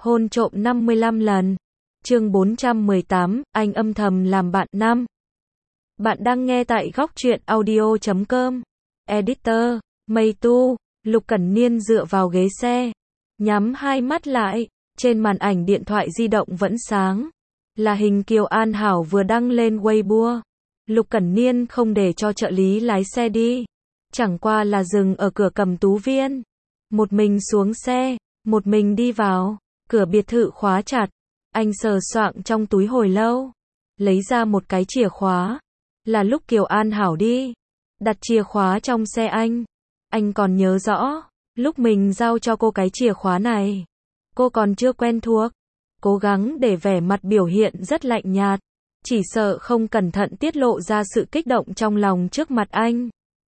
Hôn trộm 55 lần. Chương 418, anh âm thầm làm bạn năm. Bạn đang nghe tại góc truyện audio.com. Editor, Mây Tu, Lục Cẩn Niên dựa vào ghế xe, nhắm hai mắt lại, trên màn ảnh điện thoại di động vẫn sáng. Là hình Kiều An Hảo vừa đăng lên Weibo. Lục Cẩn Niên không để cho trợ lý lái xe đi, chẳng qua là dừng ở cửa Cẩm Tú Viên. Một mình xuống xe, một mình đi vào, cửa biệt thự khóa chặt. Anh sờ soạng trong túi hồi lâu, lấy ra một cái chìa khóa. Là lúc Kiều An Hảo đi, đặt chìa khóa trong xe anh còn nhớ rõ, lúc mình giao cho cô cái chìa khóa này, cô còn chưa quen thuộc, cố gắng để vẻ mặt biểu hiện rất lạnh nhạt, chỉ sợ không cẩn thận tiết lộ ra sự kích động trong lòng trước mặt anh.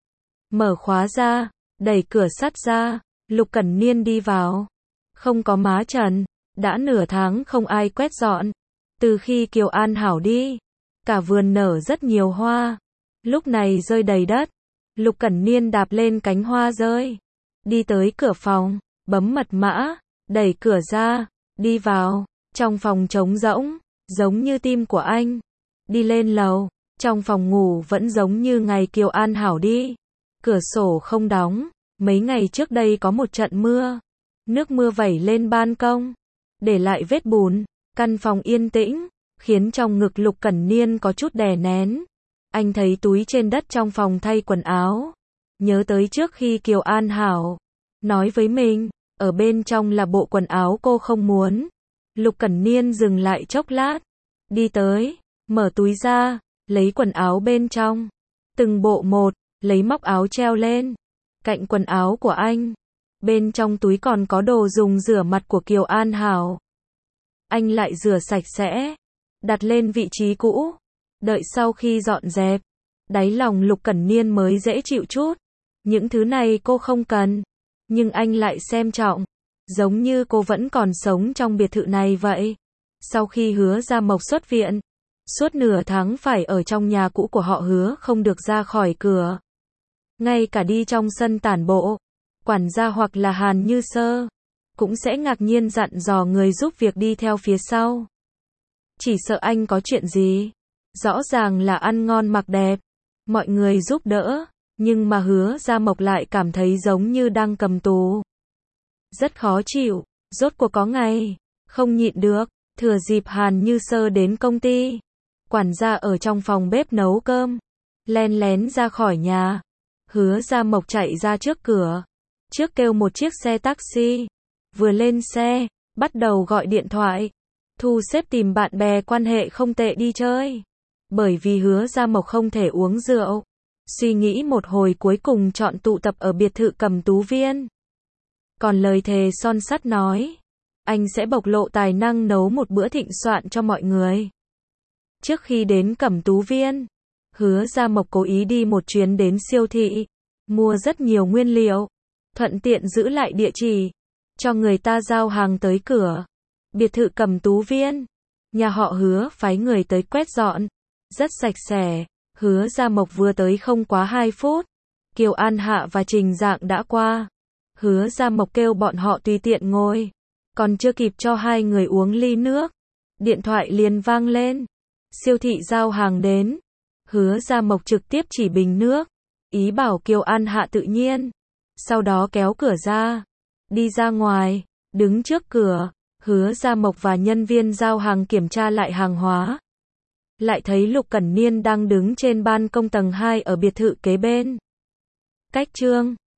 Mở khóa ra, đẩy cửa sắt ra, Lục Cẩn Niên đi vào. Không có má trần, đã nửa tháng không ai quét dọn. Từ khi Kiều An Hảo đi, cả vườn nở rất nhiều hoa, lúc này rơi đầy đất. Lục Cẩn Niên đạp lên cánh hoa rơi, đi tới cửa phòng, bấm mật mã, đẩy cửa ra, đi vào. Trong phòng trống rỗng, giống như tim của anh. Đi lên lầu, trong phòng ngủ vẫn giống như ngày Kiều An Hảo đi. Cửa sổ không đóng, mấy ngày trước đây có một trận mưa. Nước mưa vẩy lên ban công, để lại vết bùn. Căn phòng yên tĩnh, khiến trong ngực Lục Cẩn Niên có chút đè nén. Anh thấy túi trên đất trong phòng thay quần áo. Nhớ tới trước khi Kiều An Hảo nói với mình, ở bên trong là bộ quần áo cô không muốn. Lục Cẩn Niên dừng lại chốc lát, đi tới, mở túi ra, lấy quần áo bên trong. Từng bộ một, lấy móc áo treo lên cạnh quần áo của anh. Bên trong túi còn có đồ dùng rửa mặt của Kiều An Hảo. Anh lại rửa sạch sẽ, đặt lên vị trí cũ. Đợi sau khi dọn dẹp, đáy lòng Lục Cẩn Niên mới dễ chịu chút. Những thứ này cô không cần, nhưng anh lại xem trọng. Giống như cô vẫn còn sống trong biệt thự này vậy. Sau khi Hứa Gia Mộc xuất viện, suốt nửa tháng phải ở trong nhà cũ của họ Hứa, không được ra khỏi cửa. Ngay cả đi trong sân tản bộ, quản gia hoặc là Hàn Như Sơ cũng sẽ ngạc nhiên dặn dò người giúp việc đi theo phía sau. Chỉ sợ anh có chuyện gì. Rõ ràng là ăn ngon mặc đẹp, mọi người giúp đỡ, nhưng mà Hứa Gia Mộc lại cảm thấy giống như đang cầm tù. Rất khó chịu, rốt cuộc có ngày không nhịn được, thừa dịp Hàn Như Sơ đến công ty, quản gia ở trong phòng bếp nấu cơm, len lén ra khỏi nhà. Hứa Gia Mộc chạy ra trước cửa, trước kêu một chiếc xe taxi, vừa lên xe, bắt đầu gọi điện thoại, thu xếp tìm bạn bè quan hệ không tệ đi chơi. Bởi vì Hứa Gia Mộc không thể uống rượu, suy nghĩ một hồi cuối cùng chọn tụ tập ở biệt thự Cẩm Tú Viên. Còn lời thề son sắt nói, anh sẽ bộc lộ tài năng nấu một bữa thịnh soạn cho mọi người. Trước khi đến Cẩm Tú Viên, Hứa Gia Mộc cố ý đi một chuyến đến siêu thị, mua rất nhiều nguyên liệu, thuận tiện giữ lại địa chỉ, cho người ta giao hàng tới cửa. Biệt thự Cẩm Tú Viên, nhà họ Hứa phái người tới quét dọn, rất sạch sẽ. Hứa Gia Mộc vừa tới không quá 2 phút, Kiều An Hạ và Trình Dạng đã qua. Hứa Gia Mộc kêu bọn họ tùy tiện ngồi, còn chưa kịp cho hai người uống ly nước, điện thoại liền vang lên. Siêu thị giao hàng đến. Hứa Gia Mộc trực tiếp chỉ bình nước, ý bảo Kiều An Hạ tự nhiên. Sau đó kéo cửa ra, đi ra ngoài, đứng trước cửa. Hứa Gia Mộc và nhân viên giao hàng kiểm tra lại hàng hóa. Lại thấy Lục Cẩn Niên đang đứng trên ban công tầng 2 ở biệt thự kế bên. Cách Trương